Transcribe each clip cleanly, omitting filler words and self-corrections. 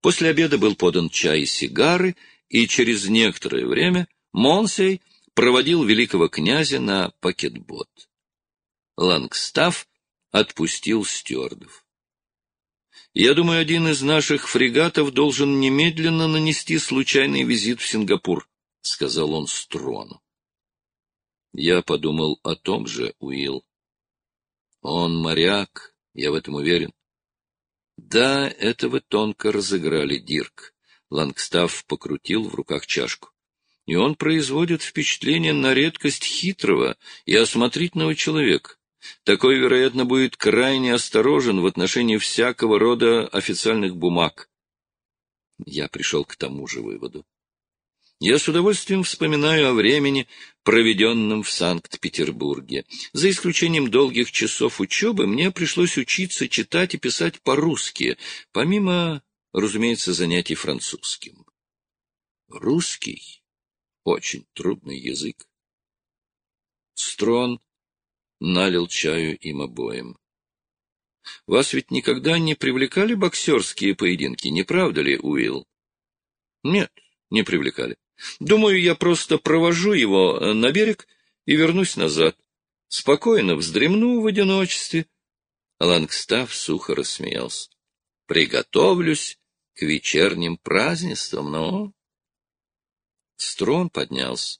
После обеда был подан чай и сигары, и через некоторое время Монсей проводил великого князя на пакетбот. Лангстаф отпустил стюардов. «Я думаю, один из наших фрегатов должен немедленно нанести случайный визит в Сингапур», — сказал он Строну. «Я подумал о том же, Уилл. Он моряк, я в этом уверен». «Да, это вы тонко разыграли, Дирк», — Лангстаф покрутил в руках чашку. «И он производит впечатление на редкость хитрого и осмотрительного человека. Такой, вероятно, будет крайне осторожен в отношении всякого рода официальных бумаг». Я пришел к тому же выводу. Я с удовольствием вспоминаю о времени, проведенном в Санкт-Петербурге. За исключением долгих часов учебы мне пришлось учиться читать и писать по-русски, помимо, разумеется, занятий французским. Русский — очень трудный язык. Строн налил чаю им обоим. — Вас ведь никогда не привлекали боксерские поединки, не правда ли, Уилл? — Нет, не привлекали. Думаю, я просто провожу его на берег и вернусь назад. Спокойно вздремну в одиночестве. Лангстаф сухо рассмеялся. Приготовлюсь к вечерним празднествам, но... Строн поднялся.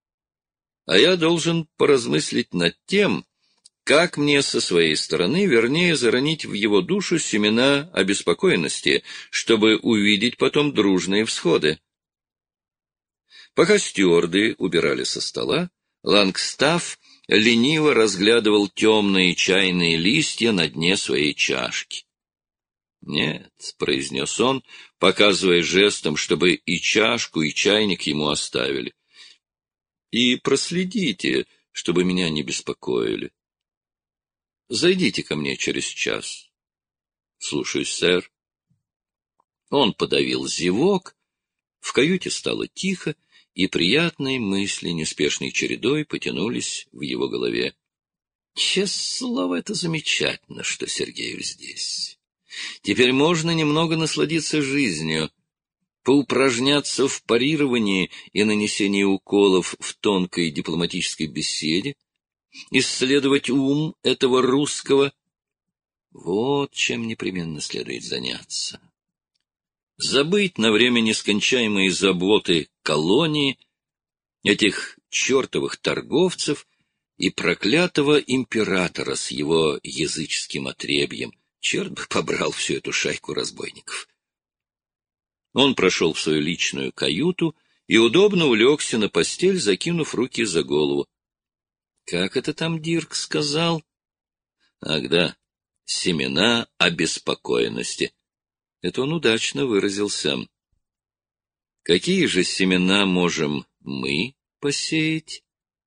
А я должен поразмыслить над тем, как мне со своей стороны вернее заронить в его душу семена обеспокоенности, чтобы увидеть потом дружные всходы. Пока стюарды убирали со стола, Лангстаф лениво разглядывал темные чайные листья на дне своей чашки. — Нет, — произнес он, показывая жестом, чтобы и чашку, и чайник ему оставили. — И проследите, чтобы меня не беспокоили. Зайдите ко мне через час. — Слушаюсь, сэр. Он подавил зевок, в каюте стало тихо, и приятные мысли неспешной чередой потянулись в его голове. Честное слово, это замечательно, что Сергеев здесь. Теперь можно немного насладиться жизнью, поупражняться в парировании и нанесении уколов в тонкой дипломатической беседе, исследовать ум этого русского. Вот чем непременно следует заняться. Забыть на время нескончаемые заботы колонии, этих чертовых торговцев и проклятого императора с его языческим отребьем. Черт бы побрал всю эту шайку разбойников. Он прошел в свою личную каюту и удобно улегся на постель, закинув руки за голову. Как это там Дирк сказал? Ах да, семена обеспокоенности. Это он удачно выразился. Какие же семена можем мы посеять?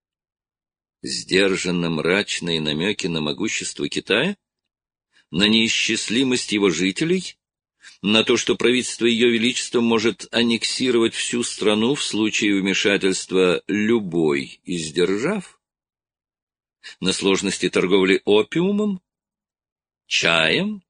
Сдержанно мрачные намеки на могущество Китая? На неисчислимость его жителей? На то, что правительство Ее Величества может аннексировать всю страну в случае вмешательства любой из держав? На сложности торговли опиумом? Чаем?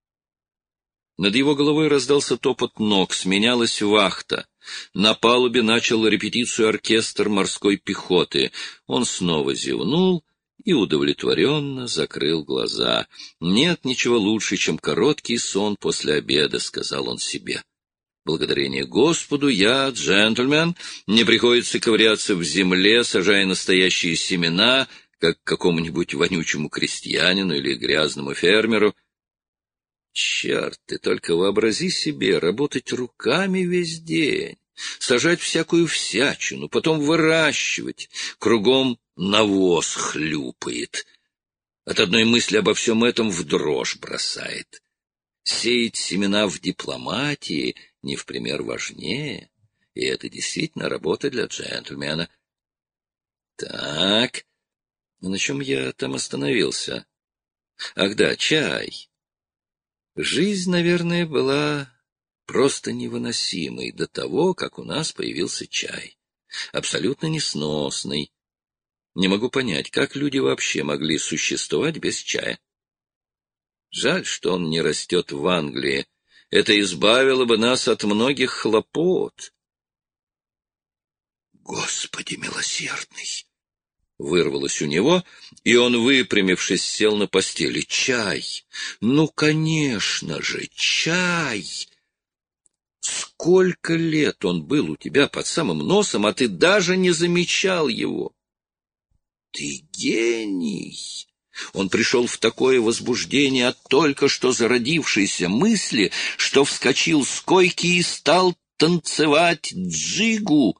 Над его головой раздался топот ног, сменялась вахта. На палубе начал репетицию оркестр морской пехоты. Он снова зевнул и удовлетворенно закрыл глаза. «Нет ничего лучше, чем короткий сон после обеда», — сказал он себе. «Благодарение Господу я, джентльмен, не приходится ковыряться в земле, сажая настоящие семена, как какому-нибудь вонючему крестьянину или грязному фермеру. Черт, ты только вообрази себе работать руками весь день, сажать всякую всячину, потом выращивать, кругом навоз хлюпает. От одной мысли обо всем этом в дрожь бросает. Сеять семена в дипломатии не в пример важнее, и это действительно работа для джентльмена. Так, на чем я там остановился? Ах да, чай. Жизнь, наверное, была просто невыносимой до того, как у нас появился чай. Абсолютно несносный. Не могу понять, как люди вообще могли существовать без чая. Жаль, что он не растет в Англии. Это избавило бы нас от многих хлопот. Господи милосердный! Вырвалось у него, и он, выпрямившись, сел на постели. Чай! Ну, конечно же, чай! Сколько лет он был у тебя под самым носом, а ты даже не замечал его. Ты гений! Он пришел в такое возбуждение от только что зародившейся мысли, что вскочил с койки и стал танцевать джигу.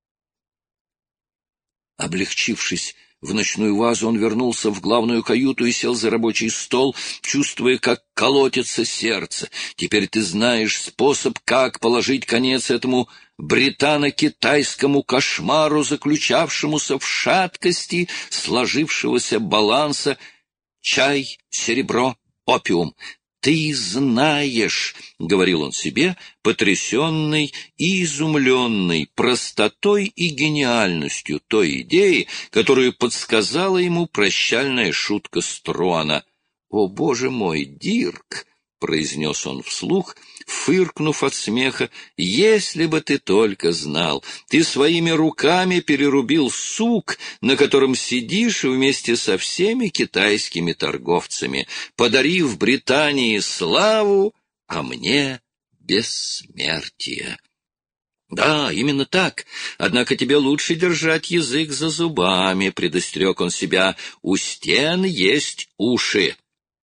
Облегчившись в ночную вазу, он вернулся в главную каюту и сел за рабочий стол, чувствуя, как колотится сердце. Теперь ты знаешь способ, как положить конец этому британо-китайскому кошмару, заключавшемуся в шаткости сложившегося баланса чай, серебро, опиум. «Ты знаешь», — говорил он себе, потрясенный и изумленный простотой и гениальностью той идеи, которую подсказала ему прощальная шутка Струана. «О, боже мой, Дирк!» — произнес он вслух, фыркнув от смеха, — «если бы ты только знал, ты своими руками перерубил сук, на котором сидишь вместе со всеми китайскими торговцами, подарив Британии славу, а мне бессмертие». «Да, именно так. Однако тебе лучше держать язык за зубами», — предостерег он себя, — «у стен есть уши».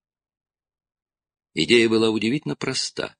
Идея была удивительно проста.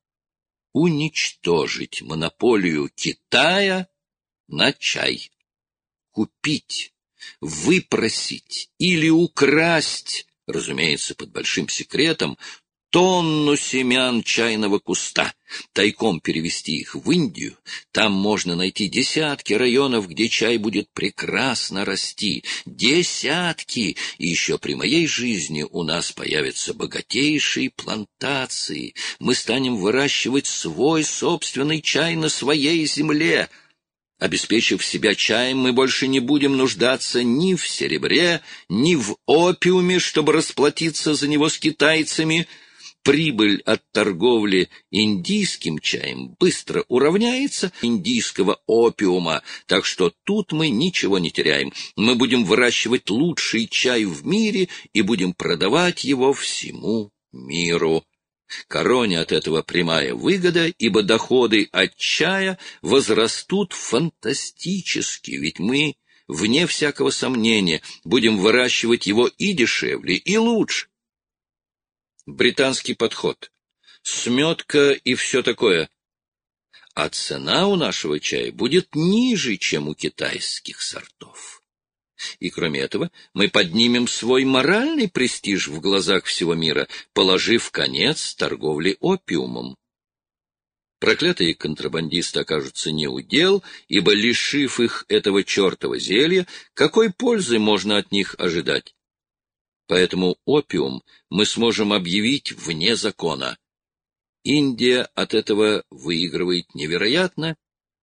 Уничтожить монополию Китая на чай. Купить, выпросить или украсть, разумеется, под большим секретом, тонну семян чайного куста, тайком перевести их в Индию. Там можно найти десятки районов, где чай будет прекрасно расти. Десятки! И еще при моей жизни у нас появятся богатейшие плантации. Мы станем выращивать свой собственный чай на своей земле. Обеспечив себя чаем, мы больше не будем нуждаться ни в серебре, ни в опиуме, чтобы расплатиться за него с китайцами. Прибыль от торговли индийским чаем быстро уравняется индийского опиума, так что тут мы ничего не теряем. Мы будем выращивать лучший чай в мире и будем продавать его всему миру. Короне от этого прямая выгода, ибо доходы от чая возрастут фантастически, ведь мы, вне всякого сомнения, будем выращивать его и дешевле, и лучше. Британский подход, сметка и все такое. А цена у нашего чая будет ниже, чем у китайских сортов. И кроме этого, мы поднимем свой моральный престиж в глазах всего мира, положив конец торговле опиумом. Проклятые контрабандисты окажутся не у дел, ибо, лишив их этого чертова зелья, какой пользы можно от них ожидать? Поэтому опиум мы сможем объявить вне закона. Индия от этого выигрывает невероятно.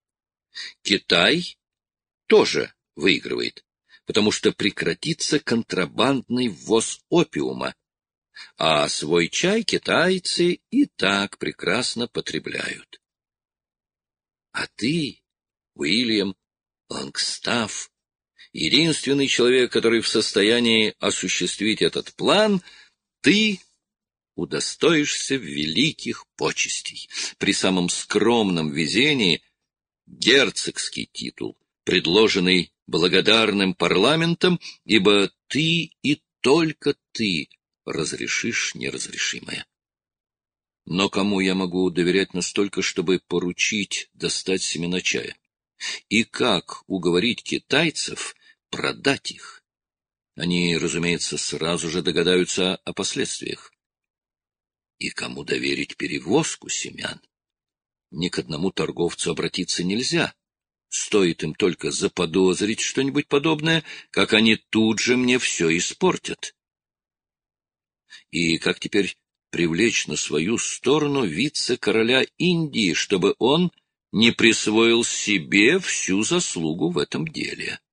Китай тоже выигрывает, потому что прекратится контрабандный ввоз опиума, а свой чай китайцы и так прекрасно потребляют. А ты, Уильям Лонгстафф, единственный человек, который в состоянии осуществить этот план, ты удостоишься великих почестей. При самом скромном везении герцогский титул, предложенный благодарным парламентом, ибо ты и только ты разрешишь неразрешимое. Но кому я могу доверять настолько, чтобы поручить достать семена чая? И как уговорить китайцев продать их? Они, разумеется, сразу же догадаются о последствиях. И кому доверить перевозку семян? Ни к одному торговцу обратиться нельзя. Стоит им только заподозрить что-нибудь подобное, как они тут же мне все испортят. И как теперь привлечь на свою сторону вице-короля Индии, чтобы он не присвоил себе всю заслугу в этом деле?